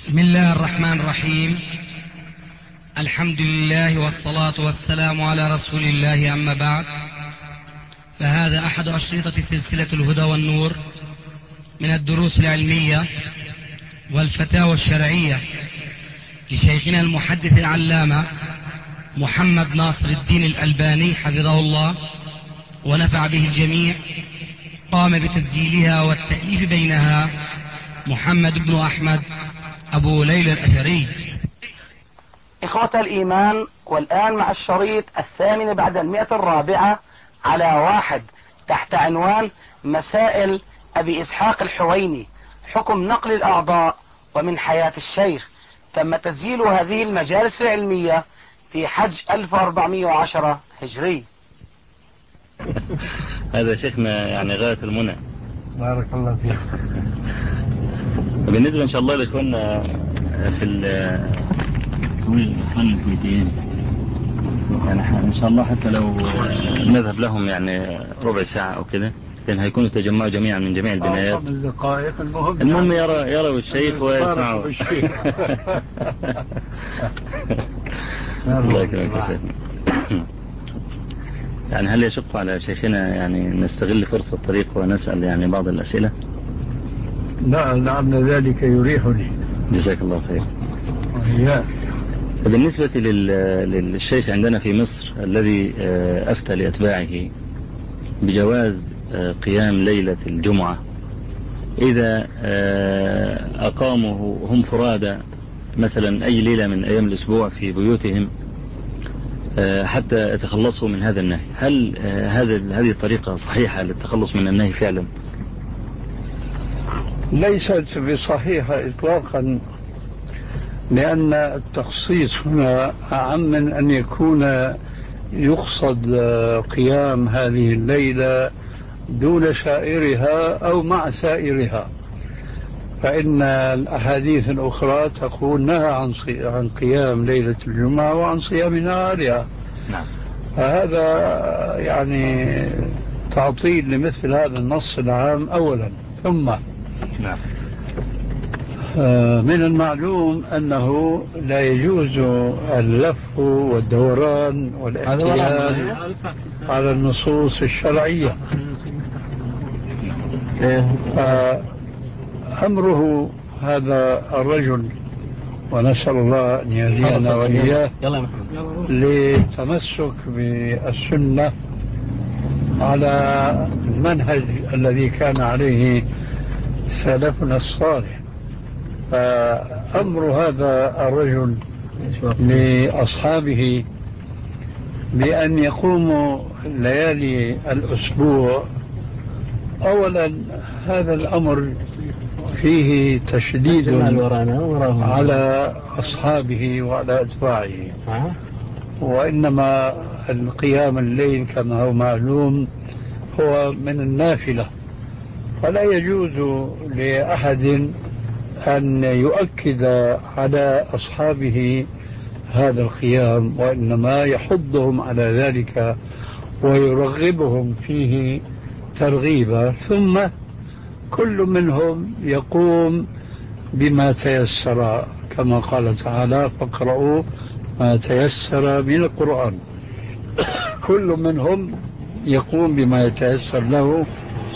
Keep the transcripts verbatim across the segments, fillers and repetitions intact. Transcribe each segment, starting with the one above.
بسم الله الرحمن الرحيم. الحمد لله والصلاة والسلام على رسول الله، أما بعد، فهذا أحد أشرطة سلسلة الهدى والنور من الدروس العلمية والفتاوى الشرعية لشيخنا المحدث العلامة محمد ناصر الدين الألباني حفظه الله ونفع به الجميع. قام بتسجيلها والتأليف بينها محمد بن أحمد أبو ليلى الأثري. إخوة الإيمان، والآن مع الشريط الثامن بعد المئة الرابعة على واحد تحت عنوان مسائل أبي إسحاق الحويني، حكم نقل الأعضاء ومن حياة الشيخ. تم تسجيل هذه المجالس العلمية في حج ألف وأربعمائة وعشرة هجري. هذا شيخنا يعني غاية المنى، بارك الله فيك. بالنسبة إن شاء الله لإخواننا في الإخوان الكويتيين، يعني إن شاء الله حتى لو نذهب لهم يعني ربع ساعة أو كده، لأن هيكونوا تجمعوا جميعا من جميع البنايات. خمس دقائق المهم المهم يرى يروا الشيخ ويسمعوا. الله يكرمك يا شيخنا. يعني هل يشق على شيخنا يعني نستغل فرصة الطريق ونسأل يعني بعض الأسئلة؟ لا، لعل ذلك يريحني. جزاك الله خير. وإياك. بالنسبة للشيخ عندنا في مصر الذي أفتى لأتباعه بجواز قيام ليلة الجمعة إذا أقاموا هم فرادى مثلا أي ليلة من أيام الأسبوع في بيوتهم حتى يتخلصوا من هذا النهي، هل هذا هذه الطريقة صحيحة للتخلص من النهي فعلا؟ ليست بصحيحة إطلاقا، لأن التخصيص هنا أعم من أن يكون يقصد قيام هذه الليلة دون سائرها أو مع سائرها، فإن الأحاديث الأخرى تقول نهى عن عن قيام ليلة الجمعة وعن صيام نهارها. نعم. فهذا يعني تعطيل لمثل هذا النص العام أولا. ثم نعم. من المعلوم أنه لا يجوز اللف والدوران والاحتيال على النصوص الشرعية. أمره هذا الرجل، ونسأل الله أن يهدينا وإياه للتمسك بالسنة على المنهج الذي كان عليه سلفنا الصالح. فأمر هذا الرجل لأصحابه بأن يقوموا ليالي الأسبوع، أولا هذا الأمر فيه تشديد على أصحابه وعلى أتباعه، وإنما القيام الليل كما هو معلوم هو من النافلة، فلا يجوز لأحد أن يؤكد على أصحابه هذا القيام، وإنما يحضهم على ذلك ويرغبهم فيه ترغيبا. ثم كل منهم يقوم بما تيسر، كما قال تعالى فاقرؤوا ما تيسر من القرآن. كل منهم يقوم بما يتيسر له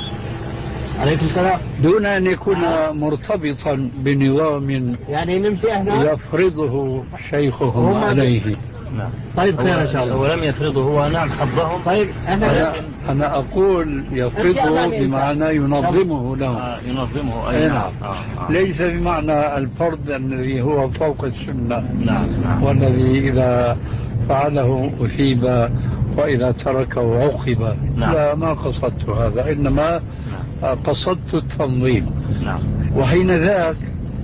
عليكم السلام، دون أن يكون مرتبطا بنظام يعني نمشي احنا يفرضه شيخهم عليه. نعم. طيب خير إن شاء الله. ولم يفرضه هو، نعم حضهم. طيب أنا, أنا أقول يفرضه بمعنى ينظمه له. آه ينظمه أي أي نعم. آه آه. ليس بمعنى الفرض الذي هو فوق السنة. نعم. نعم. والذي إذا فعله أثيب وإذا تركه عوقب. نعم. لا، ما قصدت هذا، إنما نعم. قصدت التنظيم. نعم. وحين ذاك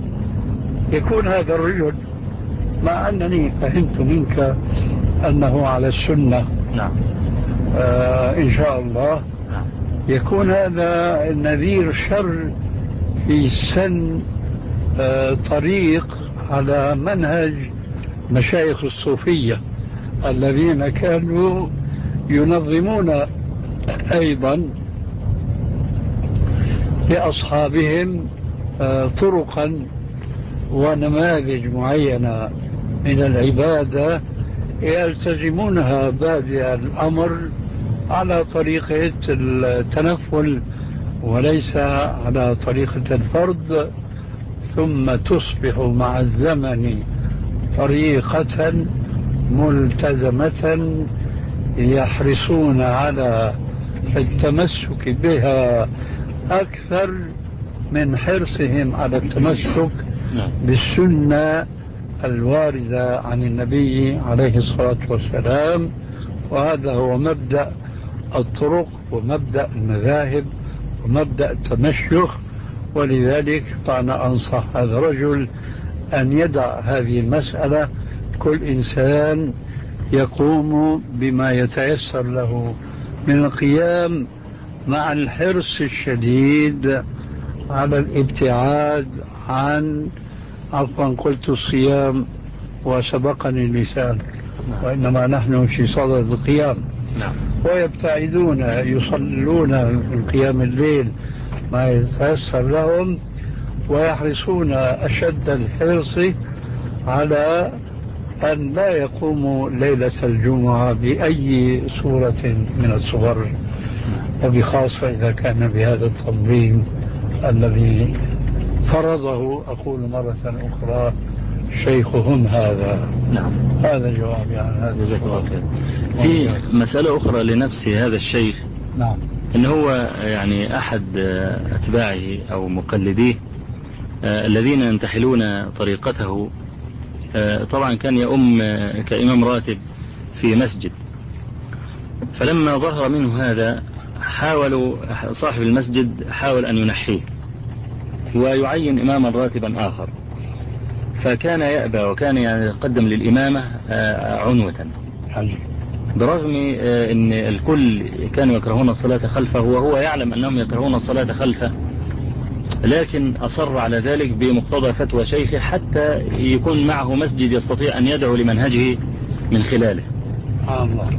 يكون هذا الرجل، مع أنني فهمت منك أنه على السنة، نعم. آه إن شاء الله، نعم. يكون هذا نذير شر في سن آه طريق على منهج مشايخ الصوفية الذين كانوا ينظمون أيضا لأصحابهم آه طرقا ونماذج معينة من العبادة يلتزمونها بادئ الأمر على طريقة التنفل وليس على طريقة الفرض، ثم تصبح مع الزمن طريقة ملتزمة يحرصون على التمسك بها أكثر من حرصهم على التمسك بالسنة الواردة عن النبي عليه الصلاة والسلام. وهذا هو مبدأ الطرق ومبدأ المذاهب ومبدأ التمشيخ. ولذلك فأنا أنصح هذا الرجل أن يدع هذه المسألة، كل إنسان يقوم بما يتيسر له من القيام، مع الحرص الشديد على الابتعاد عن عفوا قلت الصيام وسبقني اللسان، وإنما نحن في صدد القيام. ويبتعدون يصلون من قيام الليل ما يتيسر لهم، ويحرصون أشد الحرص على أن لا يقوموا ليلة الجمعة بأي صورة من الصور، وبخاصة إذا كان بهذا التنظيم الذي فرضه أقول مرة أخرى شيخهم هذا. نعم. هذا جوابي عن هذا. جزاك الله خير. في مسألة أخرى لنفس هذا الشيخ. نعم. إن هو يعني أحد أتباعه أو مقلديه الذين ينتحلون طريقته، طبعا كان يؤم كإمام راتب في مسجد، فلما ظهر منه هذا حاولوا صاحب المسجد حاول أن ينحيه ويعين إماما راتبا آخر، فكان يأبى وكان يقدم للإمامة عنوة، برغم أن الكل كانوا يكرهون الصلاة خلفه وهو يعلم أنهم يكرهون الصلاة خلفه، لكن أصر على ذلك بمقتضى فتوى شيخه حتى يكون معه مسجد يستطيع أن يدعو لمنهجه من خلاله. الله.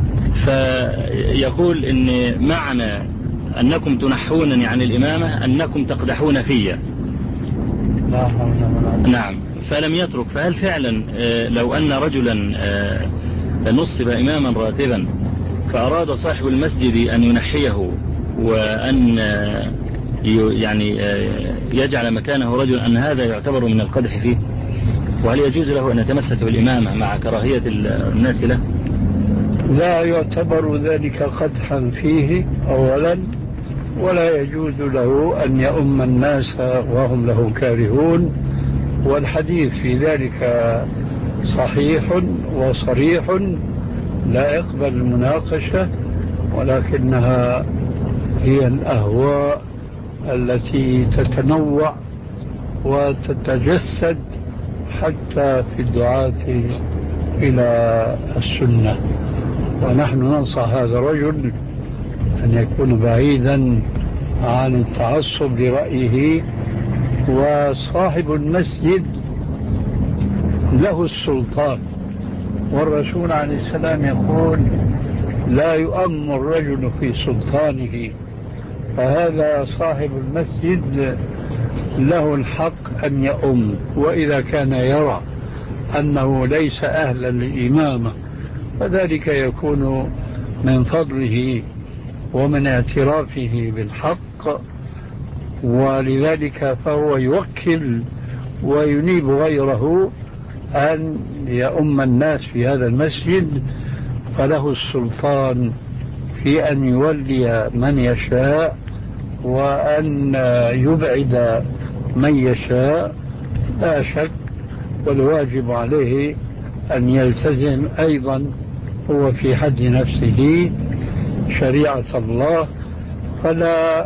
فيقول إن معنى أنكم تنحونني عن الإمامة أنكم تقدحون فيا. نعم. فلم يترك. فهل فعلا لو أن رجلا نصب إماما راتبا فأراد صاحب المسجد أن ينحيه وأن يعني يجعل مكانه رجل، أن هذا يعتبر من القدح فيه؟ وهل يجوز له أن يتمسك بالإمامة مع كراهية الناس له؟ لا يعتبر ذلك قدحا فيه أولا، ولا يجوز له أن يؤم الناس وهم له كارهون، والحديث في ذلك صحيح وصريح لا يقبل المناقشة، ولكنها هي الأهواء التي تتنوع وتتجسد حتى في الدعاة إلى السنة. ونحن ننصح هذا الرجل أن يكون بعيدا عن التعصب لرأيه. وصاحب المسجد له السلطان، والرسول عليه السلام يقول لا يؤم الرجل في سلطانه، فهذا صاحب المسجد له الحق أن يؤم. وإذا كان يرى أنه ليس أهلا للإمامة فذلك يكون من فضله ومن اعترافه بالحق، ولذلك فهو يوكل وينيب غيره أن يؤم الناس في هذا المسجد، فله السلطان في أن يولي من يشاء وأن يبعد من يشاء لا شك. والواجب عليه أن يلتزم أيضا هو في حد نفسه شريعة الله، فلا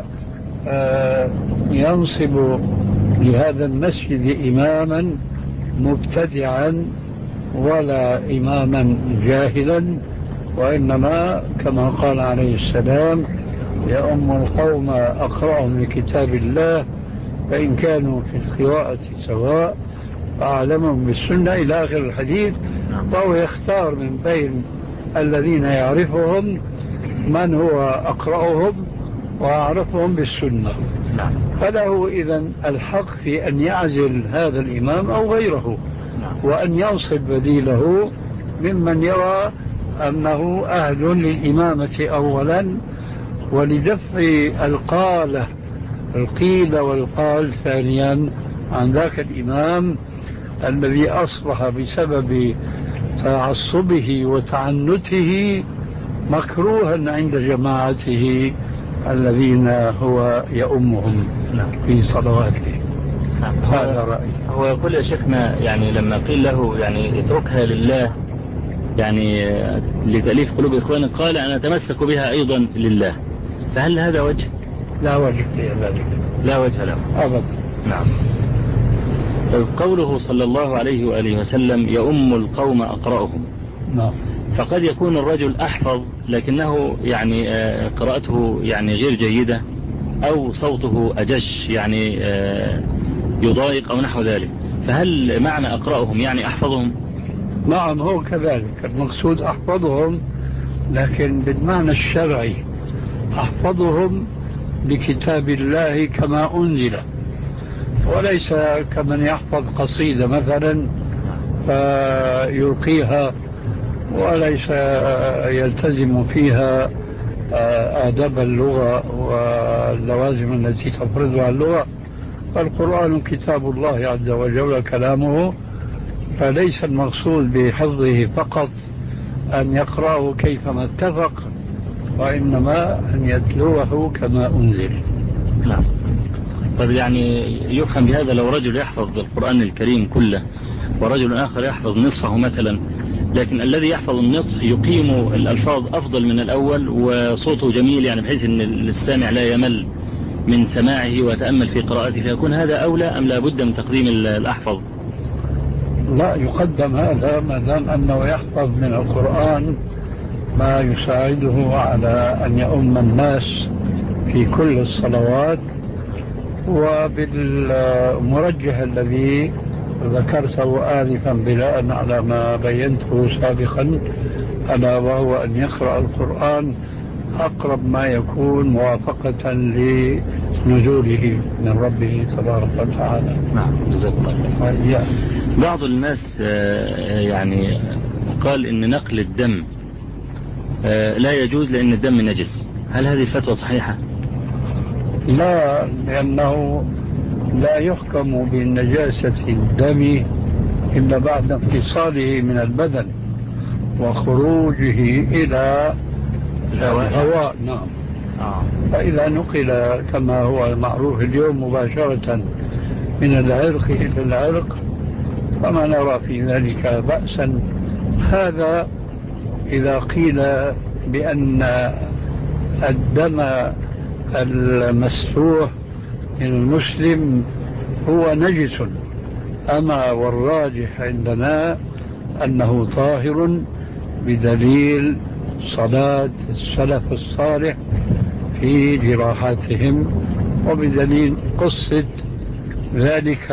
ينصب لهذا المسجد إماما مبتدعا ولا إماما جاهلا، وإنما كما قال عليه السلام يؤم القوم أقرأهم لكتاب الله فإن كانوا في القراءة سواء فأعلمهم بالسنة إلى آخر الحديث. فهو يختار من بين الذين يعرفهم من هو أقرأهم وأعرفهم بالسنة. نعم. فله إذن الحق في أن يعزل هذا الإمام أو غيره، نعم. وأن ينصب بديله ممن يرى أنه أهل للإمامة أولا، ولدفع القالة القيل والقال ثانيا عن ذاك الإمام الذي أصبح بسبب تعصبه وتعنته مكروها عند جماعته الذين هو يؤمهم في صلواته. هذا رأيي. هو يقول يا شيخنا يعني لما قيل له يعني اتركها لله يعني لتأليف قلوب إخوانك، قال أنا أتمسك بها أيضا لله، فهل هذا وجه؟ لا وجه في ذلك، لا وجه له أبدا. نعم. قوله صلى الله عليه وآله وسلم يؤم القوم أقرأهم، نعم. فقد يكون الرجل أحفظ لكنه يعني قراءته يعني غير جيدة، أو صوته أجش يعني يضايق أو نحو ذلك، فهل معنى أقرأهم يعني أحفظهم؟ نعم هو كذلك، المقصود أحفظهم لكن بالمعنى الشرعي، أحفظهم لكتاب الله كما أنزل، وليس كمن يحفظ قصيدة مثلا فيلقيها وليس يلتزم فيها آداب اللغة واللوازم التي تفرضها اللغة. فالقرآن كتاب الله عز وجل كلامه، فليس المقصود بحفظه فقط أن يقرأه كيفما اتفق، وإنما أن يتلوه كما أنزل. نعم. طيب يعني يفهم بهذا لو رجل يحفظ القرآن الكريم كله ورجل آخر يحفظ نصفه مثلا، لكن الذي يحفظ النصف يقيم الألفاظ أفضل من الأول وصوته جميل يعني بحيث أن السامع لا يمل من سماعه وتأمل في قراءته، فيكون هذا أولى أم لا بد من تقديم الأحفظ؟ لا، يقدم هذا ما دام أنه يحفظ من القرآن ما يساعده على أن يؤم الناس في كل الصلوات. وبالمرجح الذي ذكرته آنفا بناء على ما بينته سابقا، ألا وهو أن يقرأ القرآن أقرب ما يكون موافقة لنزوله من ربه تبارك وتعالى. نعم جزاك الله. بعض الناس يعني قال إن نقل الدم لا يجوز لأن الدم نجس، هل هذه الفتوى صحيحة؟ لا، لأنه لا يحكم بنجاسة الدم إلا بعد انفصاله من البدن وخروجه إلى الهواء. نعم. آه. فإذا نقل كما هو معروف اليوم مباشرة من العرق إلى العرق فما نرى في ذلك بأسا. هذا إذا قيل بأن الدم المسفوح من المسلم هو نجس، أما والراجح عندنا أنه طاهر بدليل صلاة السلف الصالح في جراحاتهم، وبدليل قصة ذلك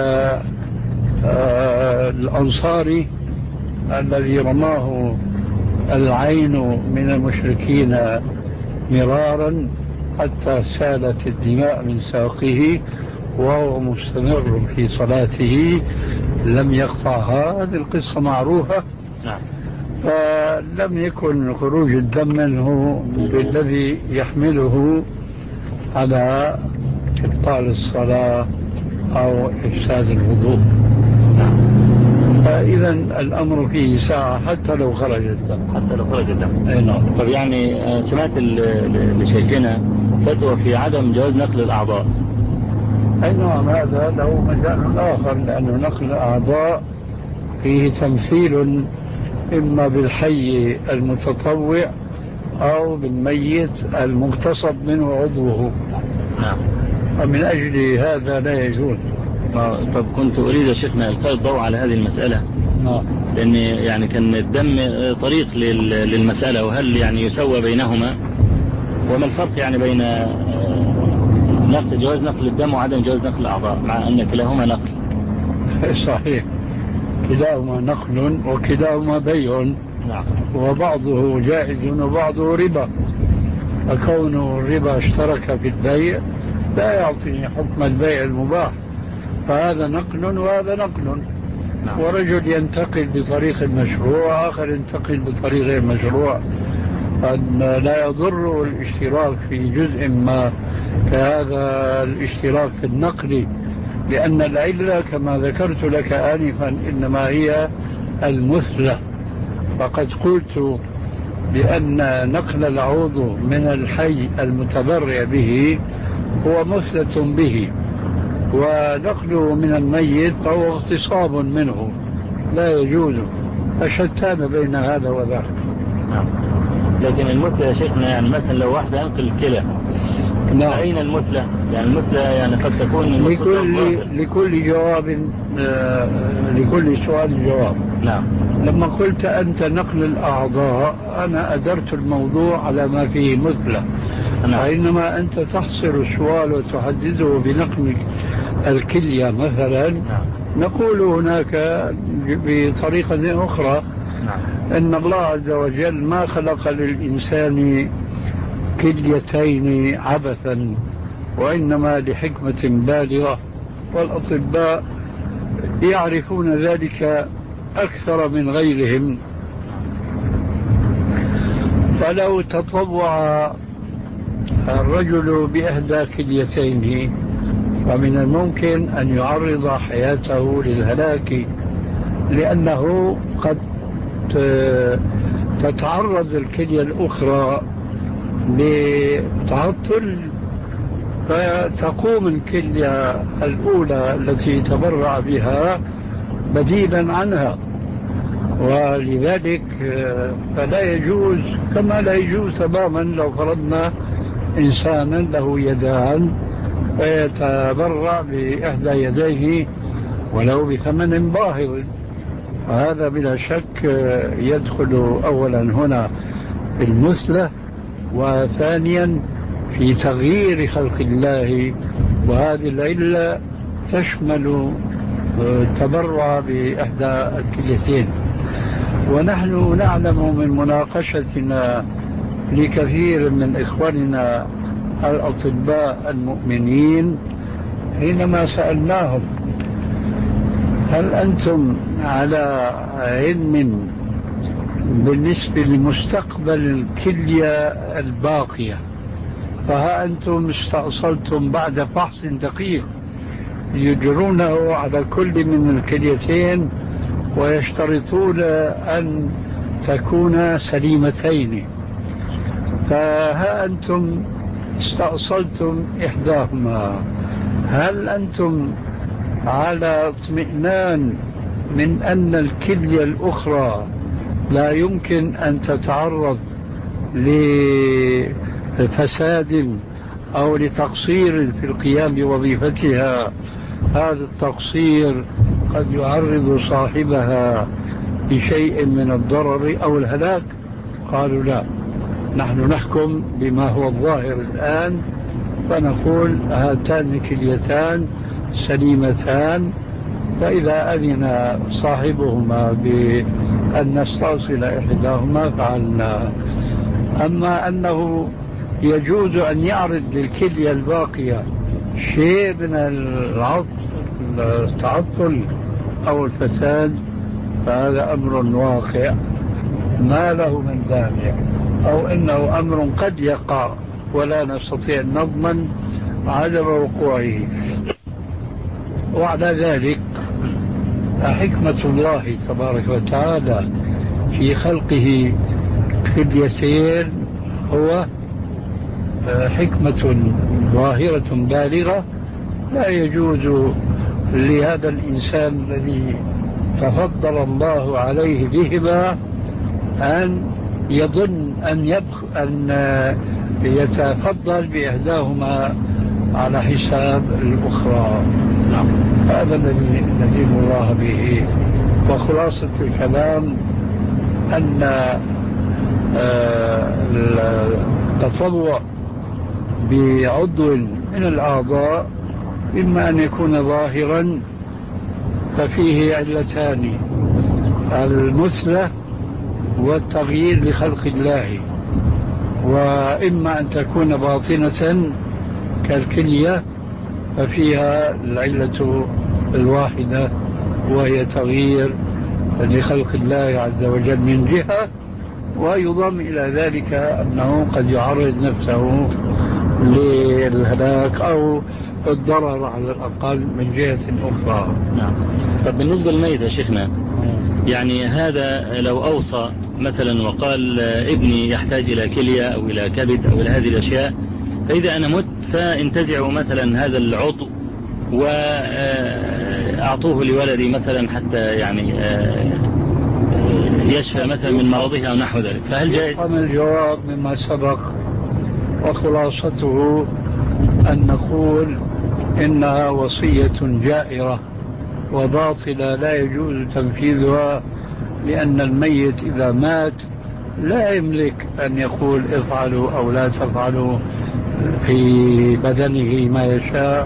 آه الأنصاري الذي رماه العين من المشركين مرارا حتى سالت الدماء من ساقه وهو مستمر في صلاته لم يقطعها. هذه القصة معروفة. نعم. فلم يكن خروج الدم منه بالذي يحمله على إبطال الصلاة أو إفساد الوضوء. فإذا الأمر فيه ساعة حتى لو خرج الدم. حتى لو خرج الدم. أي نعم. طب يعني سمعت لشيخنا فتوى في عدم جواز نقل الأعضاء. أي نعم، هذا له مجال آخر، لأنه نقل الأعضاء فيه تمثيل إما بالحي المتطوع أو بالميت المغتصب منه عضوه. نعم. ومن أجل هذا لا يجوز. طب كنت أريد يا شيخنا إلقاء الضوء على هذه المسألة. نعم. لأن يعني كان الدم طريق للمسألة، وهل يعني يسوى بينهما، وما الفرق يعني بين نقل جواز نقل الدم وعدم جواز نقل الأعضاء مع أن كلاهما نقل؟ صحيح، كلاهما نقل وكلاهما بيع. نعم. وبعضه جائز وبعضه ربا، فكون الربا اشترك في البيع لا يعطي حكم البيع المباح، فهذا نقل وهذا نقل. نعم. ورجل ينتقل بطريق المشروع، آخر ينتقل بطريق غير مشروع، أن لا يضر الاشتراك في جزء ما كهذا الاشتراك في النقل، لأن العلة كما ذكرت لك آنفا إنما هي المثلة. فقد قلت بأن نقل العضو من الحي المتبرع به هو مثلة به، ونقله من الميت فهو اغتصاب منه لا يجوز، فشتان بين هذا وذاك. نعم. لكن المثلة يا شيخنا يعني مثلا لو واحد ينقل الكلى، نعم. أين المثلة؟ يعني المثلة يعني قد تكون لكل لكل جواب آه لكل سؤال جواب. نعم. لما قلت أنت نقل الأعضاء أنا أدرت الموضوع على ما فيه مثلة. نعم. فإنما أنت تحصر السؤال وتحدده بنقل الكلية مثلا. نعم. نقول هناك بطريقة أخرى. نعم. إن الله عز وجل ما خلق للإنسان كليتين عبثا، وإنما لحكمة بالغة، والأطباء يعرفون ذلك أكثر من غيرهم. فلو تطوع الرجل بإحدى كليتين فمن الممكن أن يعرض حياته للهلاك، لأنه قد تتعرض الكلية الأخرى لتعطل، فتقوم الكلية الأولى التي تبرع بها بديلا عنها. ولذلك فلا يجوز، كما لا يجوز تماما لو فرضنا إنسانا له يدان فيتبرع بإحدى يديه ولو بثمن باهظ، وهذا بلا شك يدخل أولا هنا في المثلة، وثانيا في تغيير خلق الله، وهذه العلة تشمل التبرع بإحدى الكليتين. ونحن نعلم من مناقشتنا لكثير من إخواننا الأطباء المؤمنين حينما سألناهم هل أنتم على علم بالنسبة لمستقبل الكلية الباقية؟ فها أنتم استأصلتم بعد فحص دقيق يجرونه على كل من الكليتين ويشترطون أن تكون سليمتين، فها أنتم استأصلتم إحداهما. هل أنتم على اطمئنان من أن الكلية الأخرى لا يمكن أن تتعرض لفساد أو لتقصير في القيام بوظيفتها؟ هذا التقصير قد يعرض صاحبها لشيء من الضرر أو الهلاك. قالوا لا، نحن نحكم بما هو الظاهر الآن، فنقول هاتان كليتان سليمتان، فإذا أذن صاحبهما بأن نستأصل إحداهما فعلنا. أما أنه يجوز أن يعرض للكلية الباقية شيء من التعطل أو الفساد فهذا أمر واقع ما له من دافع، أو إنه أمر قد يقع ولا نستطيع أن نضمن عدم وقوعه. وعلى ذلك حكمة الله تبارك وتعالى في خلقه كليتين هو حكمة ظاهرة بالغة، لا يجوز لهذا الإنسان الذي تفضل الله عليه بهما أن يظن أن, يبخ أن يتفضل بإحداهما على حساب الأخرى. نعم. هذا الذي ندين الله به. وخلاصة الكلام أن التطوع بعضو من الأعضاء إما أن يكون ظاهرا ففيه علتان: المثلة والتغيير لخلق الله، وإما أن تكون باطنة كالكلية ففيها العلة الواحدة وهي تغيير لخلق الله عز وجل من جهة، ويضم إلى ذلك أنه قد يعرض نفسه للهلاك أو الضرر على الأقل من جهة أخرى. نعم. طب بالنسبة للميت يا شيخنا، يعني هذا لو أوصى مثلا وقال ابني يحتاج إلى كلية أو إلى كبد أو إلى هذه الأشياء، فإذا أنا مت فانتزعوا مثلا هذا العضو وأعطوه لولدي مثلا حتى يعني يشفى مثلا من مرضه أو نحو ذلك، فهل جائز؟ يفهم الجواب مما سبق، وخلاصته أن نقول إنها وصية جائرة وباطلة لا يجوز تنفيذها، لأن الميت إذا مات لا يملك أن يقول افعلوا أو لا تفعلوا في بدنه ما يشاء،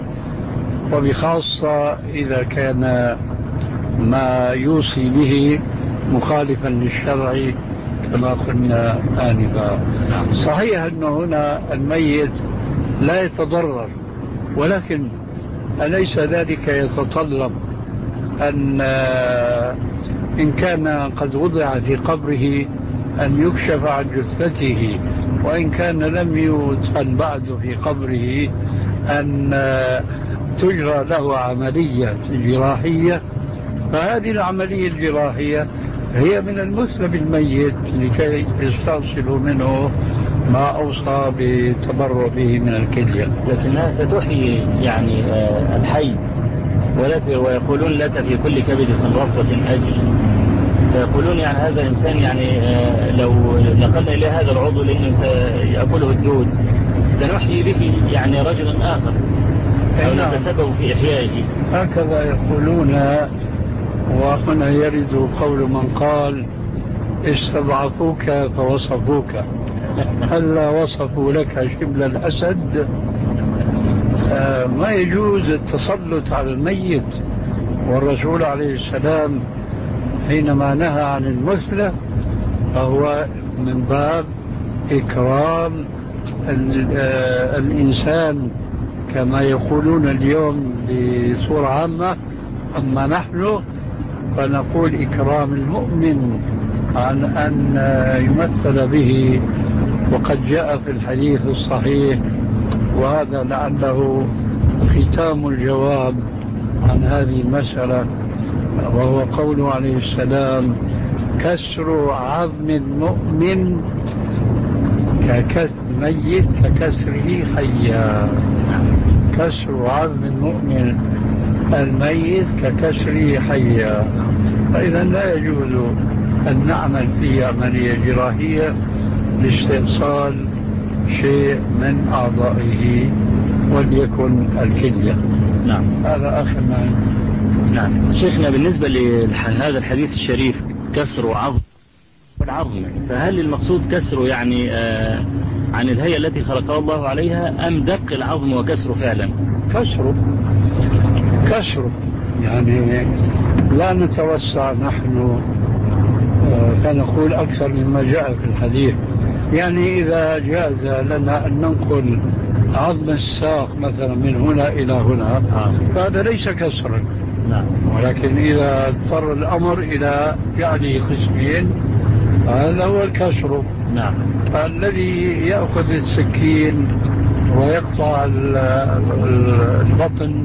وبخاصة إذا كان ما يوصي به مخالفا للشرع كما قلنا آنفا. صحيح أن هنا الميت لا يتضرر، ولكن أليس ذلك يتطلب أن إن كان قد وضع في قبره أن يكشف عن جثته، وإن كان لم يدفن بعد في قبره أن تجرى له عملية جراحية، فهذه العملية الجراحية هي من المثل بالميت لكي يستأصلوا منه ما أوصى بالتبرع به من الكلية. لكنها ستحيي يعني الحي، ويقولون لك في كل كبد رفضة أجل، فيقولون يعني هذا إنسان يعني لو نقلنا إلى هذا العضو لأنه سيأكله الدود سنحيي به يعني رجلا آخر أو نتسبب في إحيائه. هكذا يقولون. وهنا يرد قول من قال استضعفوك فوصفوك، هلا وصفوا لك شبل الأسد. آه ما يجوز التسلط على الميت، والرسول عليه السلام حينما نهى عن المثلة فهو من باب إكرام آه الإنسان كما يقولون اليوم بصورة عامة. أما نحن فنقول إكرام المؤمن عن أن يمثل به، وقد جاء في الحديث الصحيح، وهذا لعله ختام الجواب عن هذه المسألة، وهو قوله عليه السلام كسر عظم المؤمن ككسر ميت ككسره حيا. كسر عظم المؤمن الميت ككسره حيا. فإذا لا يجوز أن نعمل في عملية جراحية لاستئصال شيء من أعضائه وليكن الكلية. نعم. هذا آخر ما. نعم. شيخنا بالنسبة لهذا الحديث الشريف كسر عظم العظم، فهل المقصود كسره يعني آه عن الهيئة التي خلقها الله عليها أم دق العظم وكسره فعلا؟ كسره كسره يعني لا نتوسع نحن فنقول أكثر مما جاء في الحديث. يعني إذا جاز لنا أن ننقل عظم الساق مثلا من هنا إلى هنا فهذا ليس كسرا، ولكن إذا اضطر الأمر إلى يعني قسمين هذا هو الكسر. نعم. فالذي يأخذ السكين ويقطع البطن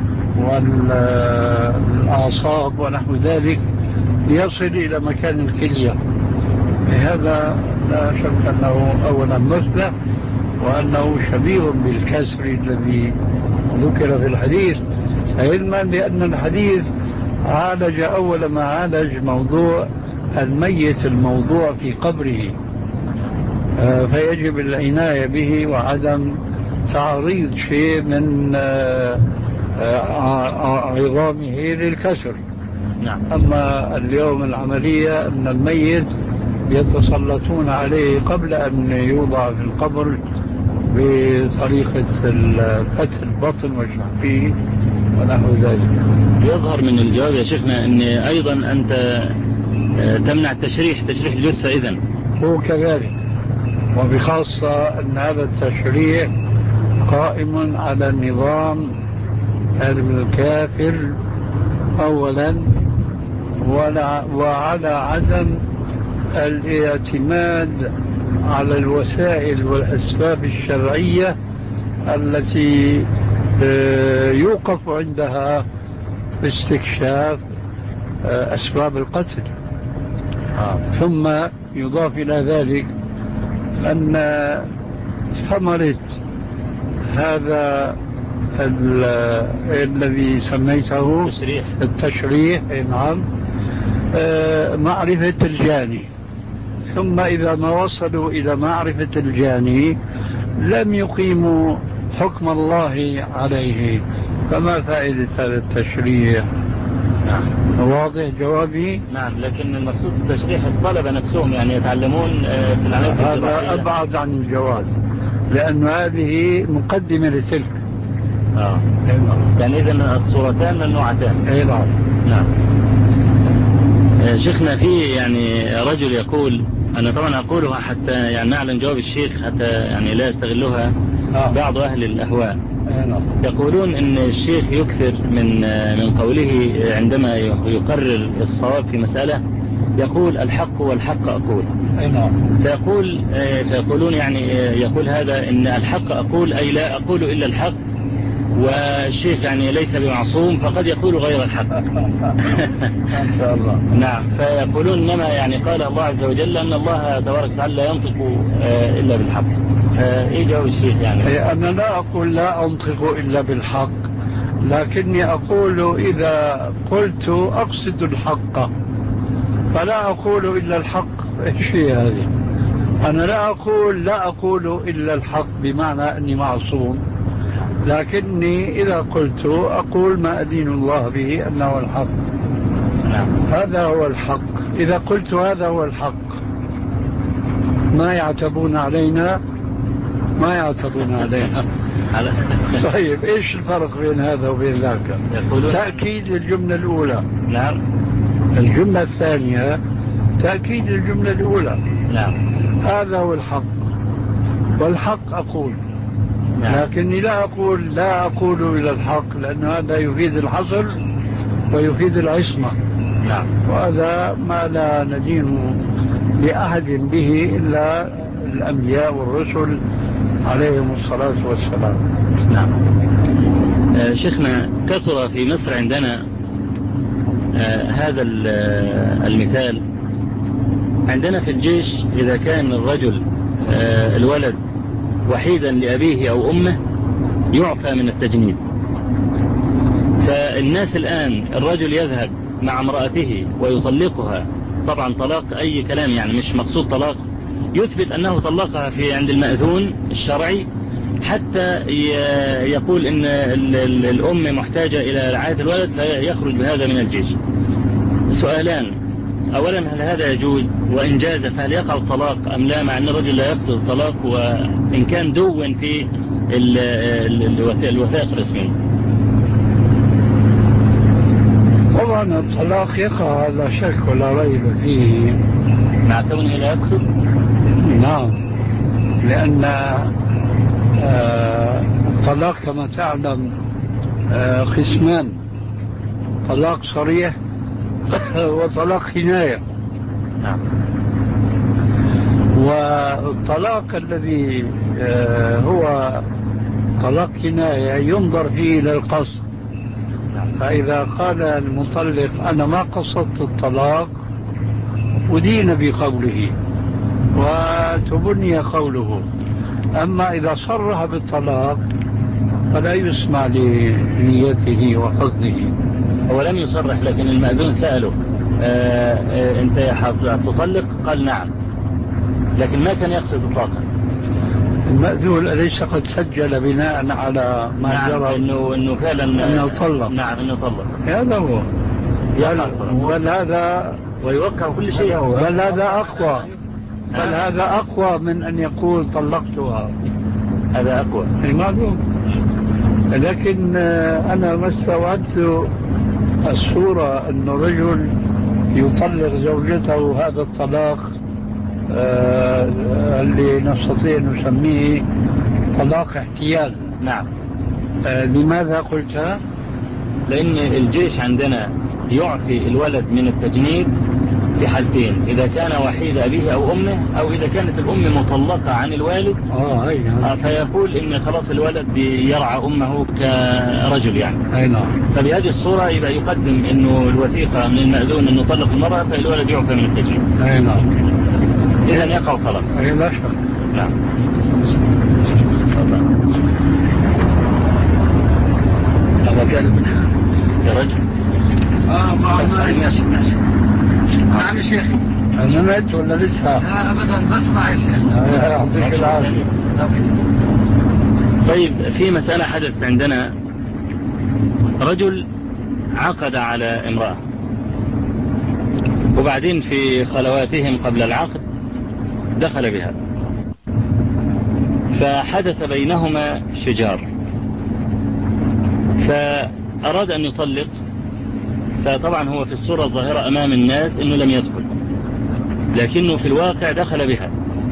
والأعصاب ونحو ذلك ليصل إلى مكان الكلية، هذا لا شك أنه أولا مثله، وأنه شبيه بالكسر الذي ذكر في الحديث، علما بأن الحديث عالج أول ما عالج موضوع الميت الموضوع في قبره، فيجب العناية به وعدم تعريض شيء من عظامه للكسر. نعم. أما اليوم العملية أن الميت يتسلطون عليه قبل أن يوضع في القبر بطريقة فتح البطن وشحفه ونحو ذلك. يظهر من الجواب يا شيخنا أن أيضا أنت تمنع التشريح تشريح الجثة إذن. هو كذلك، وبخاصة أن هذا التشريح قائم على النظام الكافر أولا، وعلى عدم الاعتماد على الوسائل والأسباب الشرعية التي يوقف عندها باستكشاف أسباب القتل. ثم يضاف إلى ذلك أن ثمرة هذا الذي سميته التشريح, التشريح نعم معرفة الجاني. ثم إذا ما وصلوا إلى معرفة الجاني لم يقيموا حكم الله عليه، فما فائدة هذا التشريح؟ نعم. واضح جوابي؟ نعم، لكن المقصود تشريح الطلبة نفسهم، يعني يتعلمون في العملية الجراحية. هذا أبعد عن الجواز، لأن هذه مقدمة لتلك. آه. يعني إذن الصورتان ممنوعتان. أي نعم. نعم. شيخنا، في يعني رجل يقول، أنا طبعا أقولها حتى يعني نعلم جواب الشيخ، حتى يعني لا يستغلها بعض أهل الأهواء. يقولون إن الشيخ يكثر من من قوله عندما يقرر الصواب في مسألة، يقول الحق والحق أقول. فيقول فيقولون يعني يقول هذا إن الحق أقول أي لا أقول إلا الحق، والشيخ يعني ليس بمعصوم فقد يقول غير الحق. ما شاء الله. نعم. فيقولون إنما يعني قال الله عز وجل أن الله تبارك وتعالى لا ينطق إلا بالحق. إيه جواب الشيخ؟ يعني أنا لا أقول لا أنطق إلا بالحق، لكني أقول إذا قلت أقصد الحق فلا أقول إلا الحق. إيش هي هذه؟ أنا لا أقول لا أقول إلا الحق بمعنى أني معصوم، لكني إذا قلت أقول ما أدين الله به أنه الحق. هذا هو الحق. إذا قلت هذا هو الحق ما يعتبون علينا ما يعتبون علينا. طيب إيش الفرق بين هذا وبين ذاك؟ تأكيد الجملة الأولى. نعم. الجملة الثانية تأكيد الجملة الأولى. نعم. هذا هو الحق، والحق أقول. نعم. لكني لا أقول لا أقول إلا الحق، لأن هذا يفيد الحصر ويفيد العصمة. نعم. وهذا ما لا ندين لأحد به إلا الأنبياء والرسل عليهم الصلاة والسلام. نعم. آه شيخنا، كثر في مصر عندنا آه هذا المثال. عندنا في الجيش إذا كان الرجل آه الولد وحيدا لأبيه أو أمه يعفى من التجنيد. فالناس الآن الرجل يذهب مع امرأته ويطلقها، طبعا طلاق أي كلام، يعني مش مقصود طلاق، يثبت أنه طلقها في عند المأذون الشرعي، حتى يقول إن الأم محتاجة إلى رعاية الولد فيخرج بهذا من الجيش. سؤالان: أولا، هل هذا يجوز؟ وإن جاز فهل يقع الطلاق أم لا، مع أن الرجل لا يقصد الطلاق وإن كان دون في الوثائق الرسمية؟ طبعا الطلاق يقع، لا شك ولا ريب فيه، مع كونه لا يقصد. نعم، لأن الطلاق كما تعلم قسمان: طلاق صريح وطلاق كناية. نعم. والطلاق الذي هو طلاق كناية ينظر فيه للقصد. فإذا قال المطلق أنا ما قصدت الطلاق أدين بقوله وتبني قوله. أما إذا صرح بالطلاق فلا يسمع لنيته وقصده. هو لم يصرح، لكن المأذون سأله آآ آآ أنت تطلق؟ قال نعم، لكن ما كان يقصد إطلاقا. المأذون أليس قد سجل بناء على ما نعم جرى إنه إنه فعلا أنه طلق؟ نعم إنه طلق. هذا هو. بل هذا ويوقع كل شيء. بل هذا أقوى بل هذا أقوى من أن يقول طلقتها. هذا أقوى. معلوم. لكن أنا ما استوعبت الصورة أن رجل يطلق زوجته هذا الطلاق اللي نستطيع نسميه طلاق احتيال. نعم. آه لماذا قلتها؟ لأن الجيش عندنا يعفي الولد من التجنيد في حالتين: إذا كان وحيد أبيه أو أمه، أو إذا كانت الأم مطلقة عن الوالد. آه أي نعم. فيقول إن خلاص الولد يرعى أمه كرجل يعني. أي نعم. فبهذه الصورة يبقى يقدم إنه الوثيقة من المأذون أن يطلق المرأة، فالولد يعفى من التجنيد. أي نعم. إذن يقع طلاق. أي لا شك. نعم. هذا كان يا رجل. آه ما ماشي ماشي. نعم يا شيخ. أنا ميت ولا لسه؟ لا أبدا بسمع يا شيخ. يعطيك العافية. طيب، في مسألة حدث عندنا: رجل عقد على امرأة، وبعدين في خلواتهم قبل العقد دخل بها، فحدث بينهما شجار، فأراد أن يطلق. فطبعا هو في الصورة الظاهرة أمام الناس أنه لم يدخل، لكنه في الواقع دخل بها.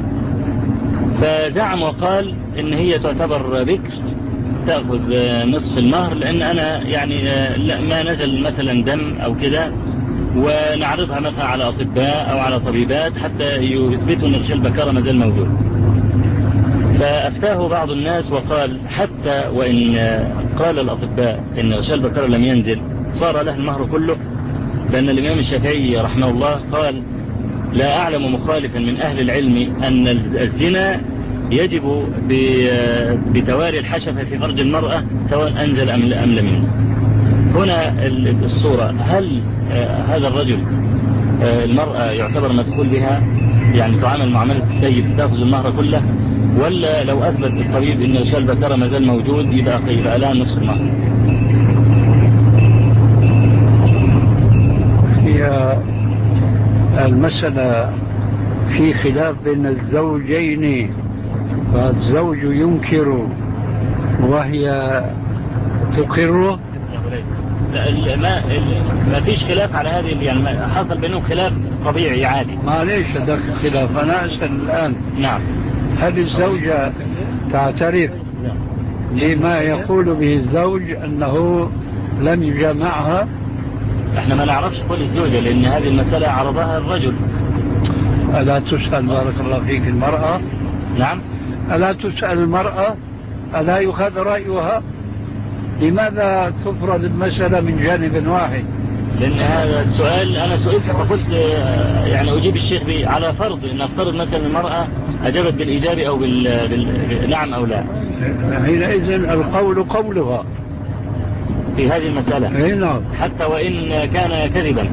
فزعم وقال إن هي تعتبر بكر، تأخذ نصف المهر، لأن أنا يعني لا ما نزل مثلا دم أو كده، ونعرضها مثلا على أطباء أو على طبيبات حتى يثبتوا أن غشاء البكارة ما زال موجود. فأفتاه بعض الناس وقال: حتى وإن قال الأطباء أن غشاء البكارة لم ينزل، صار له المهر كله، لأن الإمام الشافعي رحمه الله قال: لا أعلم مخالفا من أهل العلم أن الزنا يجب بتواري الحشفة في فرج المرأة سواء أنزل أم لم ينزل. هنا الصورة: هل هذا الرجل المرأة يعتبر مدخول بها، يعني تعامل معاملة السيد تأخذ المهر كله، ولا لو أثبت الطبيب أن غشاء البكارة ما زال موجود يبقى يبقى لها نصف المهر؟ هي المسألة في خلاف بين الزوجين، فالزوج ينكر وهي تقر. لا ما ما فيش خلاف على هذه، يعني حصل بينهم خلاف طبيعي عادي. معليش هذاك خلاف. أنا أسأل الآن: نعم. هل الزوجة تعترف لما يقول به الزوج أنه لم يجامعها؟ احنا ما نعرفش قول الزوجة، لأن هذه المسألة عرضها الرجل. ألا تسأل بارك الله فيك المرأة؟ نعم. ألا تسأل المرأة؟ ألا يؤخذ رأيها؟ لماذا تفرض المسألة من جانب واحد؟ لأن هذا السؤال أنا سئلت فقلت يعني أجيب الشيخ بي على فرض أن أفترض مثلا المرأة أجابت بالإيجاب أو بال... بال... نعم أو لا، حينئذ القول قولها في هذه المسألة. نعم. حتى وإن كان كذبا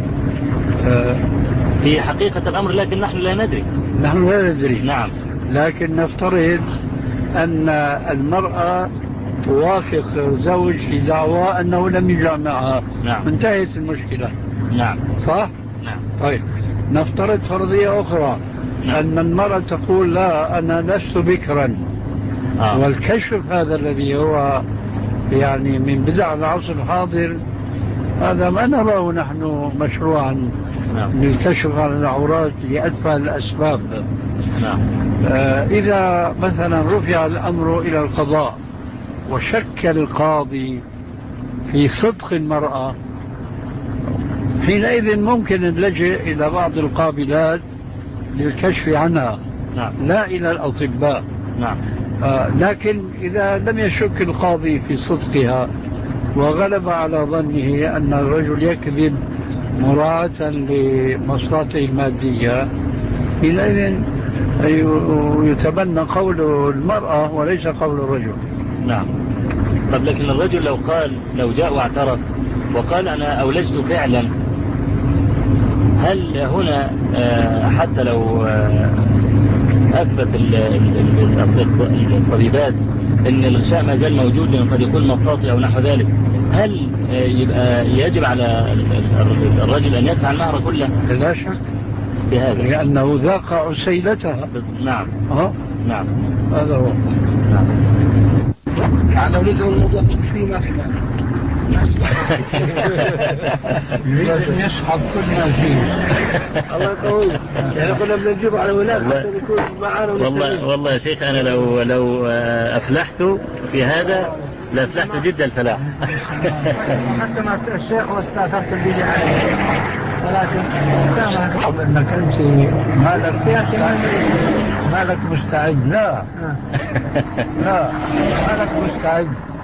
في حقيقة الأمر، لكن نحن لا ندري. نحن لا ندري. نعم. لكن نفترض أن المرأة توافق زوج في دعوى أنه لم يجامعها. نعم. انتهت المشكلة. نعم. صح؟ نعم. طيب نفترض فرضية أخرى. نعم. أن المرأة تقول: لا أنا لست بكرا. آه. والكشف هذا الذي هو يعني من بدع العصر الحاضر، هذا ما نراه نحن مشروعا. نعم. للكشف عن العورات لأتفه الأسباب. نعم. آه إذا مثلا رفع الأمر إلى القضاء وشك القاضي في صدق المرأة، حينئذ ممكن نلجئ إلى بعض القابلات للكشف عنها. نعم. لا إلى الأطباء. نعم. آه لكن إذا لم يشك القاضي في صدقها وغلب على ظنه أن الرجل يكذب مراعاة لمصلحته المادية، حينئذ يتبنى قول المرأة وليس قول الرجل. نعم. طب لكن الرجل لو قال، لو جاء واعترف وقال أنا أولجت فعلا، هل هنا حتى لو أثبت الطبيبات أن الغشاء ما زال موجود لأنه قد يكون مطاطي أو نحو ذلك، هل يبقى يجب على الرجل أن يدفع المهر كله؟ لا شك بهذا، لأنه ذاق عسيلتها. نعم. أه؟ نعم. هذا هو. نعم. يعني لو لزم الموضوع في ما في لازم يسحب كل ما فيه. الله قوي. يعني كنا بنجيب على هناك حتى يكون معانا. والله والله يا شيخ أنا لو لو أفلحت في هذا لأفلحت جدا الفلاح. حتى ما الشيخ واستأثرت به عليه، ولكن سامحك انك انت مالك مالك مستعد. لا لا مالك مستعد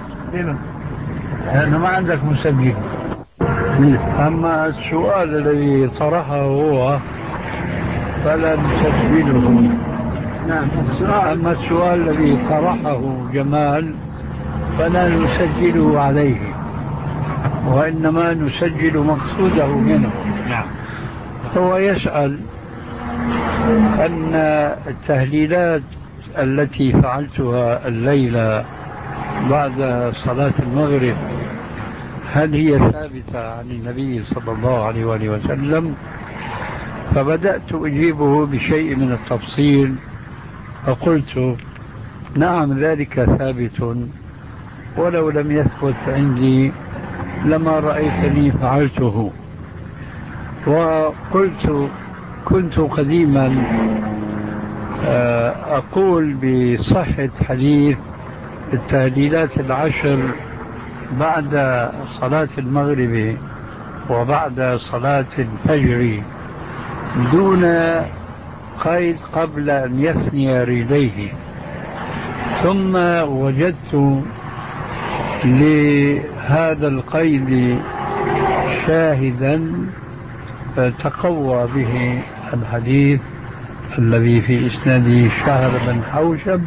لأنه ما عندك مسجل. أما السؤال الذي طرحه هو فلا نسجله. نعم السؤال. أما السؤال الذي طرحه جمال فلا نسجله عليه، وإنما نسجل مقصوده منه. نعم. هو يسأل أن التهليلات التي فعلتها الليلة بعد صلاة المغرب هل هي ثابتة عن النبي صلى الله عليه وآله وسلم؟ فبدأت أجيبه بشيء من التفصيل، فقلت نعم ذلك ثابت، ولو لم يثبت عندي لما رأيتني فعلته. وقلت كنت قديما أقول بصحة حديث التهليلات العشر بعد صلاة المغرب وبعد صلاة الفجر دون قيد قبل أن يثني رجليه، ثم وجدت لهذا القيد شاهدا تقوى به الحديث الذي في إسناده شهر بن حوشب،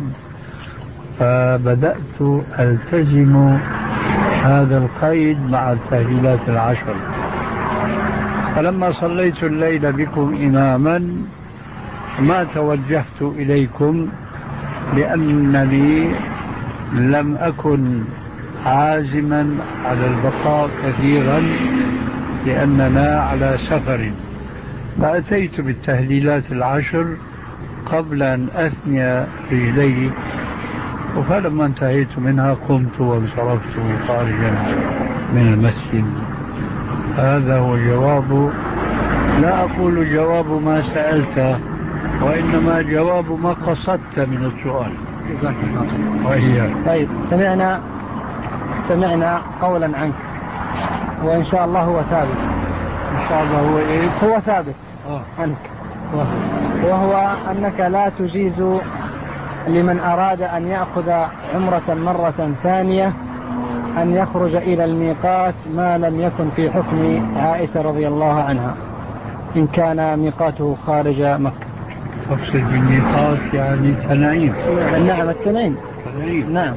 فبدأت ألتزم هذا القيد مع التهليلات العشر. فلما صليت الليل بكم إماما ما توجهت إليكم لأنني لم أكن عازما على البقاء كثيرا لأننا على سفر، فأتيت بالتهليلات العشر قبل أن أثني رجلي، فلما انتهيت منها قمت وانصرفت خارجا من المسجد. هذا هو جواب، لا أقول جواب ما سألته، وإنما جواب ما قصدت من السؤال. وهي طيب سمعنا سمعنا قولا عنك وإن شاء الله هو ثابت. إن شاء الله هو إيه؟ هو ثابت آه. عنك، وهو أنك لا تجيز لمن أراد أن يأخذ عمرة مرة ثانية أن يخرج إلى الميقات ما لم يكن في حكم عائشة رضي الله عنها إن كان ميقاته خارج مكة. تقصد بالميقات يعني تنعيم؟ نعم التنعيم. نعم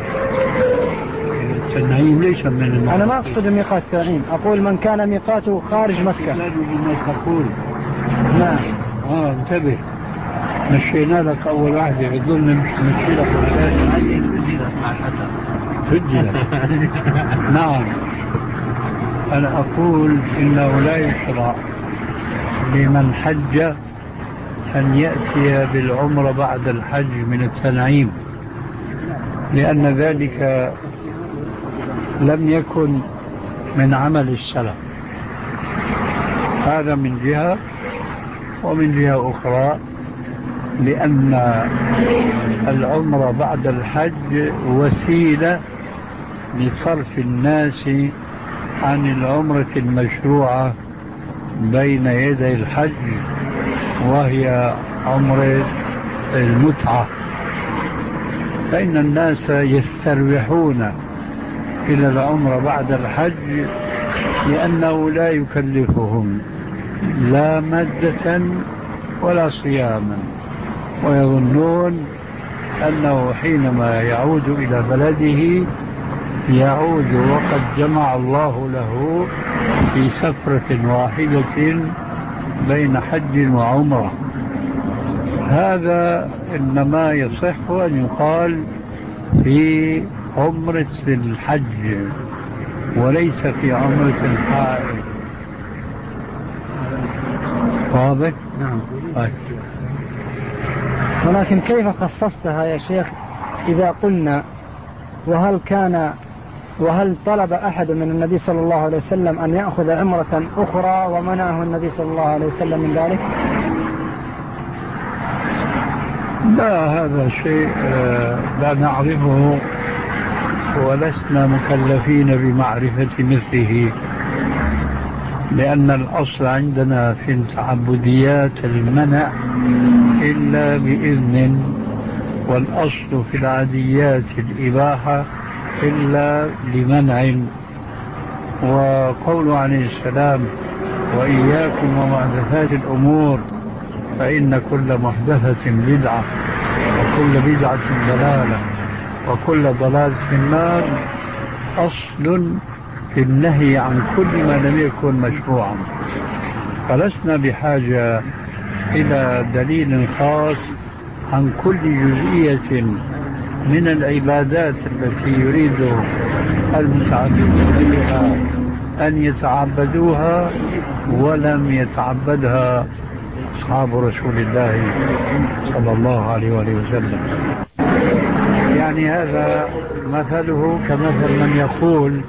التنعيم ليس من الميقات. أنا ما أقصد ميقات التنعيم، أقول من كان ميقاته خارج مكة. لا بما تقول. نعم. آه انتبه، مشينا لك أول واحدة يظن مش مشي لك هذه سجلت مع الأسف. سجلت. نعم. أنا أقول إنه لا يشرع لمن حج أن يأتي بالعمر بعد الحج من التنعيم، لأن ذلك لم يكن من عمل السلف. هذا من جهة، ومن جهة أخرى لأن العمر بعد الحج وسيلة لصرف الناس عن العمرة المشروعة بين يدي الحج، وهي عمرة المتعة، فإن الناس يستروحون إلى العمرة بعد الحج لأنه لا يكلفهم لا مادة ولا صياما، ويظنون أنه حينما يعود إلى بلده يعود وقد جمع الله له في سفرة واحدة بين حج وعمرة. هذا إنما يصح أن يقال في عمرة الحج وليس في عمرة الحائض. واضح؟ نعم. طيب. ولكن كيف خصصتها يا شيخ إذا قلنا وهل كان وهل طلب أحد من النبي صلى الله عليه وسلم أن يأخذ عمرة أخرى ومنعه النبي صلى الله عليه وسلم من ذلك؟ لا، هذا شيء لا نعرفه ولسنا مكلفين بمعرفة مثله، لأن الأصل عندنا في التعبديات المنع إلا بإذن، والأصل في العاديات الإباحة إلا لمنع. وقول عليه السلام وإياكم ومحدثات الأمور فإن كل محدثة بدعة وكل بدعة ضلالة وكل ضلال في النار، أصل في النهي عن كل ما لم يكن مشروعا. فلسنا بحاجة إلى دليل خاص عن كل جزئية من العبادات التي يريد المتعبدون بها أن يتعبدوها ولم يتعبدها أصحاب رسول الله صلى الله عليه وآله وسلم. يعني هذا مثله كمثل من يقول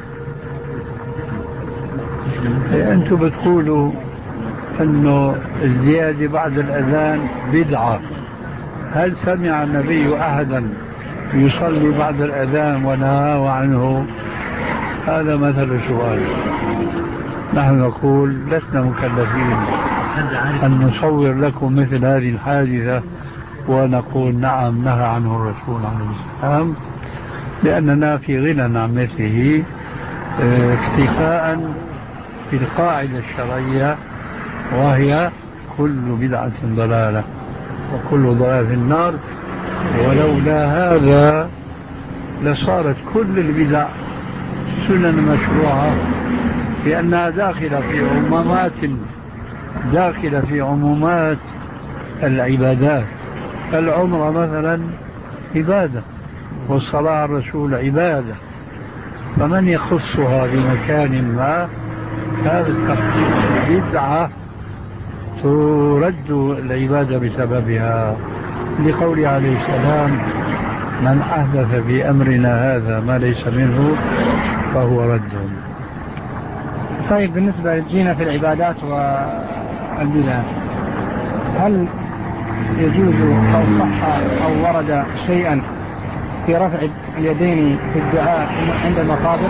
أنتم بتقولوا أنه الزيادة بعد الأذان بدعة، هل سمع النبي أحدا يصلي بعد الأذان ونهاه عنه؟ هذا مثل سؤال. نحن نقول لسنا مكلفين أن نصور لكم مثل هذه الحادثة ونقول نعم نهى عنه الرسول عليه السلام، لأننا في غنى عن مثله اكتفاء بالقاعدة الشرعية، وهي كل بدعة ضلالة وكل ضلال في النار. ولولا هذا لصارت كل البدع سنن مشروعة، لأنها داخلة في عمومات داخلة في عمومات العبادات. العمرة مثلا عبادة، والصلاة على الرسول عبادة، فمن يخصها بمكان ما هذا التخصيص بدعة ترد العبادة بسببها، لقول عليه السلام من أحدث في أمرنا هذا ما ليس منه فهو رد. طيب، بالنسبة للجينا في العبادات والبدع، هل يجوز أو صح أو ورد شيئا في رفع اليدين في الدعاء عند المقابر؟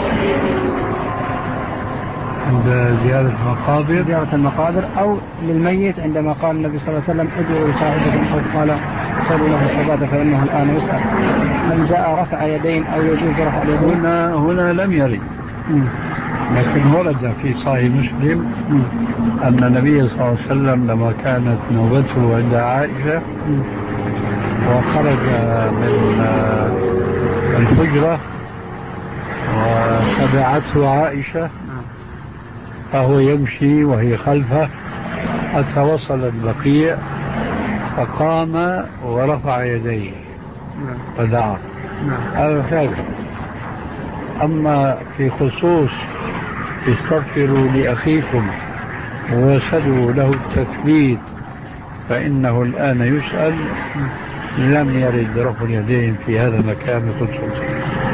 عند زيارة المقابر زيارة المقابر أو للميت عندما قال النبي صلى الله عليه وسلم ادعوا لصاحبكم أو قال صلوا له الثبات فإنه الآن يسأل، هل جاء رفع يدين أو يجوز رفع اليدين؟ هنا, هنا لم يرد، لكن ورد في صحيح مسلم أن النبي صلى الله عليه وسلم لما كانت نوبته عند عائشة وخرج من الحجرة وتبعته عائشة فهو يمشي وهي خلفه حتى وصل البقيع، فقام ورفع يديه ودعا. هذا ثابت. أما في خصوص استغفروا لأخيكم وسلوا له التثبيت فإنه الآن يسأل، لم يرد رفع اليدين في هذا المكان بخصوصه.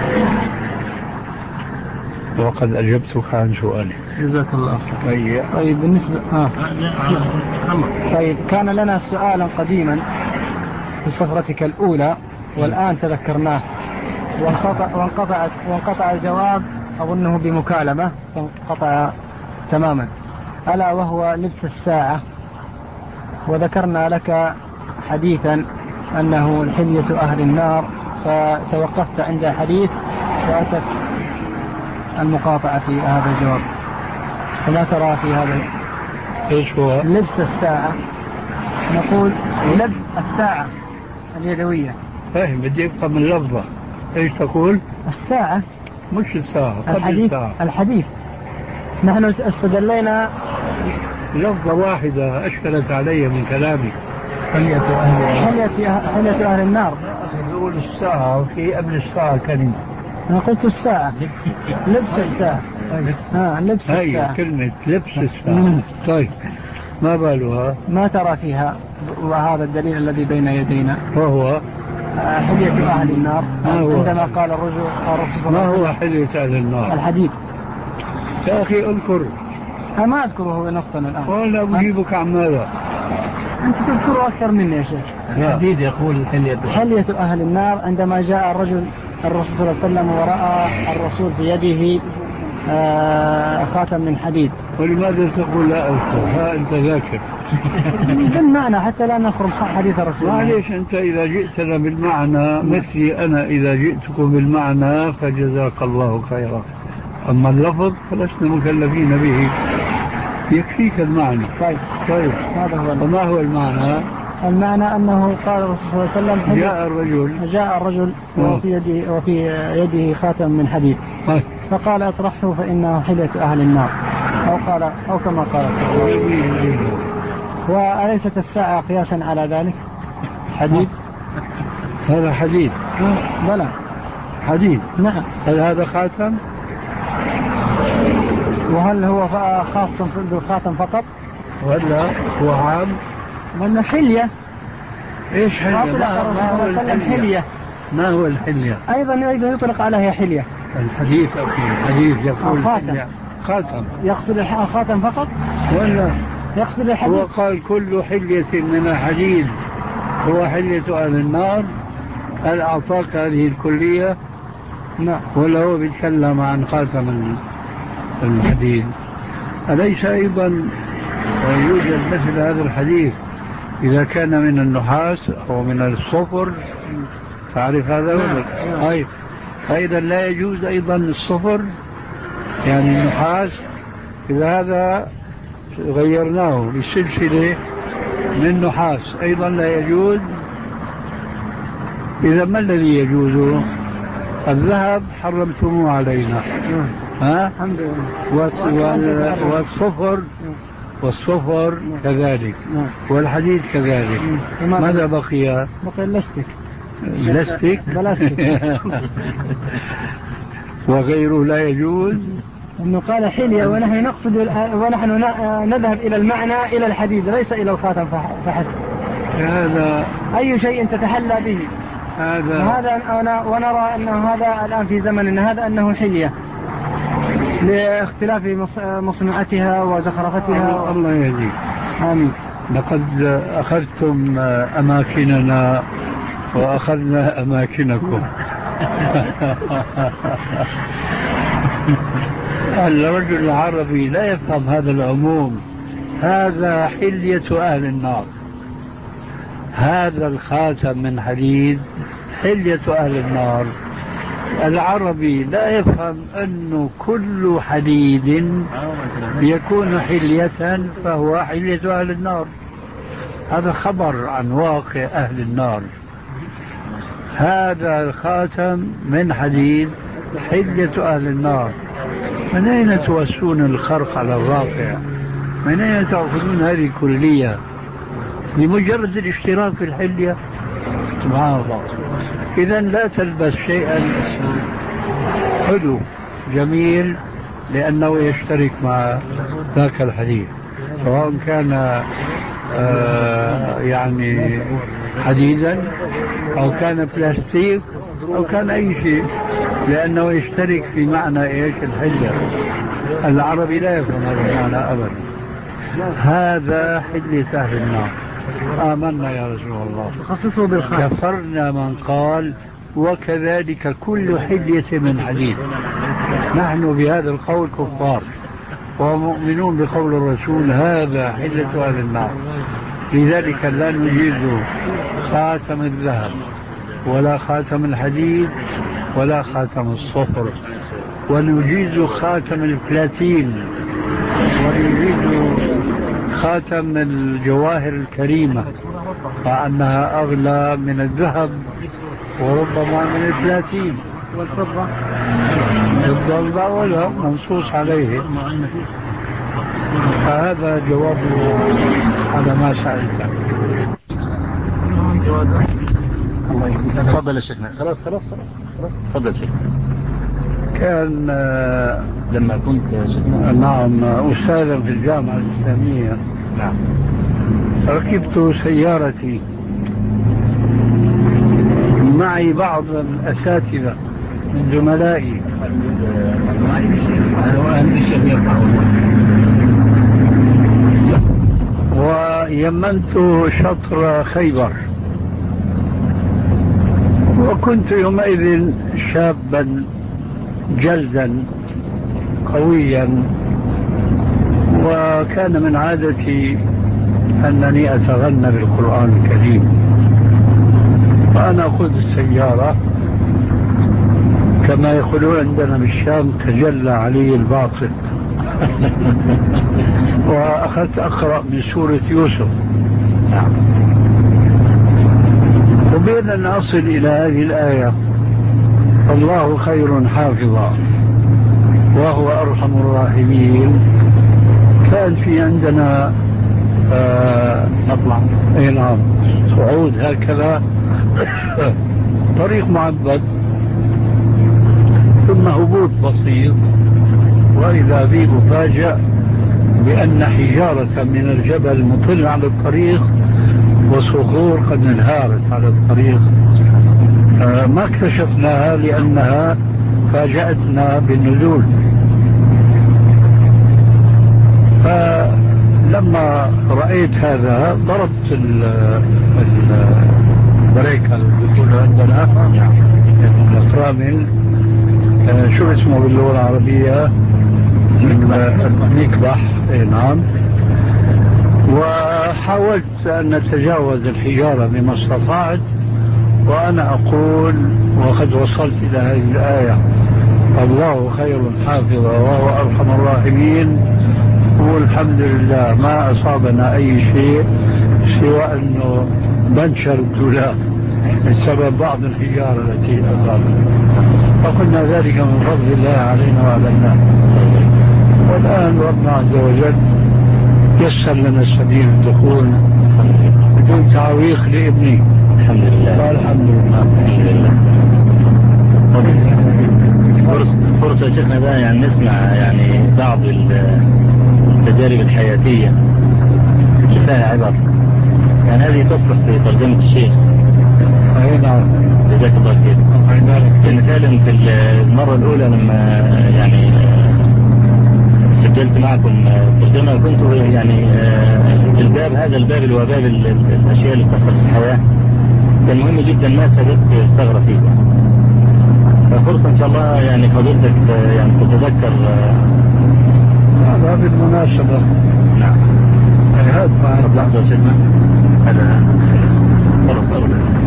وقد أجبتك عن سؤالك، جزاك الله خير. طيب بالنسبة آه. طيب، كان لنا سؤالا قديما في سفرتك الأولى والآن تذكرناه وانقطع وانقطع وانقطع الجواب أظنه بمكالمة فانقطع تماما، ألا وهو لبس الساعة. وذكرنا لك حديثا أنه الحلية أهل النار، فتوقفت عند حديث وأتت المقاطعة في هذا الجواب، فما ترى في هذا؟ إيش هو لبس الساعة؟ نقول لبس الساعة اليدوية. فاهم، بدي أفهم من لفظة. إيش تقول؟ الساعة مش الساعة، الحديث الساعة. الحديث نحن استدلينا لفظة واحدة أشكلت علي من كلامك. حلية أهل حلية حلية أهل النار. يقول الساعة وفي قبل الساعة كلمة. أنا قلت الساعة. لبس الساعة. آه لبس الساعة. هي كلمة لبس الساعة. طيب، ما بالها؟ ما ترى فيها وهذا الدليل الذي بين يدينا؟ وهو حلية أهل النار عندما قال الرجل الرسول صلى الله عليه وسلم؟ ما هو حلية أهل النار؟ الحديد. يا أخي أذكر. ما أذكره نصا الآن. ولا أجيبك عن ماذا؟ أنت تذكره أكثر مني يا شيخ. الحديد يقول حلية حلية أهل النار عندما جاء الرجل الرسول صلى الله عليه وسلم ورأى الرسول بيده آه خاتم من حديد. ولماذا تقول لا أذكر؟ ها أنت ذاكر. بالمعنى حتى لا نخرم حديث الرسول. معليش أنت إذا جئتنا بالمعنى مثلي أنا إذا جئتكم بالمعنى فجزاك الله خيرا، أما اللفظ فلسنا مكلفين به، يكفيك المعنى. طيب طيب هذا هو. فما هو المعنى؟ المعنى أنه قال الرسول صلى الله عليه وسلم جاء الرجل جاء الرجل وفي يده وفي يده خاتم من حديد، فقال اطرحه فإنه حلية أهل النار، أو قال أو كما قال صلى الله عليه وسلم. وأليست الساعة قياسا على ذلك؟ حديد. هذا حديد. بلى حديد. نعم. هل هذا خاتم؟ وهل هو خاص بالخاتم فقط ولا هو عام؟ ولا حلية؟ ايش حلية؟ ما هو الحلية؟ ما هو الحلية؟ أيضا أيضا يطلق عليها حلية. الحديث أخي الحديث يقول خاتم. خاتم. يقصد الخاتم فقط؟ ولا يقصد الحديد؟ هو قال كل حلية من الحديد هو حلية أهل النار. هل أعطاك هذه الكلية؟ نعم. ولا هو بيتكلم عن خاتم الحديد؟ أليس أيضا يوجد مثل هذا الحديث إذا كان من النحاس أو من الصفر؟ تعرف هذا ولا؟ طيب فإذا لا يجوز أيضا الصفر يعني النحاس، إذا هذا غيرناه بسلسلة من نحاس أيضا لا يجوز. إذا ما الذي يجوز؟ الذهب حرمتموه علينا، ها؟ الحمد لله. والصفر والصفر كذلك، والحديد كذلك. ماذا بقي؟ بقي اللستك. اللستك بلاستيك. وغيره لا يجوز. انه قال حلية ونحن نقصد ونحن نذهب الى المعنى الى الحديد ليس الى الخاتم فحسب. هذا اي شيء تتحلى به هذا هذا أنا ونرى انه هذا الان في زمن هذا انه حلية لاختلاف مصنوعتها وزخرفتها. الله يهديك. آمين. لقد أخذتم أماكننا وأخذنا أماكنكم. الرجل العربي لا يفهم هذا العموم. هذا حلية أهل النار، هذا الخاتم من حديد حلية أهل النار. العربي لا يفهم أنه كل حديد يكون حلية فهو حلية أهل النار. هذا خبر عن واقع أهل النار. هذا الخاتم من حديد حلية أهل النار. من أين توسون الخرق على الواقع؟ من أين تأخذون هذه الكلية لمجرد الاشتراك في الحلية؟ سبحان الله. إذا لا تلبس شيئا حلو جميل لأنه يشترك مع ذاك الحديث، سواء كان آه يعني حديدا أو كان بلاستيك أو كان أي شيء، لأنه يشترك في معنى إيش؟ الحلية. العربي لا يفهم هذا المعنى أبدا. هذا حلية أهل النار. آمنا يا رسول الله. تخصصه بالخاتم. كفرنا من قال وكذلك كل حلية من حديد. نحن بهذا القول كفار ومؤمنون بقول الرسول هذا حلية أهل النار. لذلك لا نجيز خاتم الذهب ولا خاتم الحديد ولا خاتم الصفر، ونجيز خاتم البلاتين، ونجيز خاتم الجواهر الكريمة مع أنها أغلى من الذهب وربما من البلاتين والفضة. الضلع ولا منصوص عليه. فهذا جواب على ما سألت. تفضل يا شيخنا. خلاص خلاص خلاص خلاص تفضل شيخنا. كان لما كنت شيخنا نعم أستاذا في الجامعة الإسلامية، نعم، ركبت سيارتي معي بعض الأساتذة من زملائي ويمنت شطر خيبر، وكنت يومئذ شابا جلدا قويا، وكان من عادتي أنني أتغنى بالقرآن الكريم، وأنا أخذ السيارة كما يقولون عندنا بالشام تجلى علي الباسط وأخذت أقرأ من سورة يوسف، وبين أن أصل إلى هذه الآية الله خير حافظا وهو أرحم الراحمين، كان في عندنا آه نطلع اي نعم صعود هكذا طريق معبد ثم هبوط بسيط، وإذا بي مفاجأ بأن حجارة من الجبل مطل على الطريق وصخور قد انهارت على الطريق. آه ما اكتشفناها لأنها فاجأتنا بالنزول. فلما رأيت هذا ضربت البريكة اللي يقولوا عندنا الفرامل، شو اسمه باللغة العربية؟ المكبح. نعم. وحاولت أن أتجاوز الحجارة بما استطعت، وأنا أقول وقد وصلت إلى هذه الآية الله خير حافظا وهو أرحم الراحمين، والحمد لله ما أصابنا أي شيء سوى أنه بنشر الدولاب بسبب بعض الحجارة التي أصابنا، فقلنا ذلك من فضل الله علينا وعلى الناس. والآن ربنا عز وجل يسر لنا سبيل الدخول بدون تعويق لابني. الحمد لله. الحمد لله. فرصة فرصة شيخنا ده يعني نسمع يعني بعض التجارب الحياتية اللي فيها عبر، يعني هذه تصلح في ترجمة الشيخ. أي نعم. جزاك الله خير. يعني فعلا في المرة الأولى لما يعني سجلت معكم ترجمة كنت يعني الباب هذا الباب اللي هو باب الأشياء اللي بتحصل في الحياة كان مهم جدا، ما سببت ثغرة فيه. ففرصة إن شاء الله يعني فضيلتك يعني تتذكر هذا بالمناسبة. نعم. هذا لحظة شيخنا، هذا خلاص أربع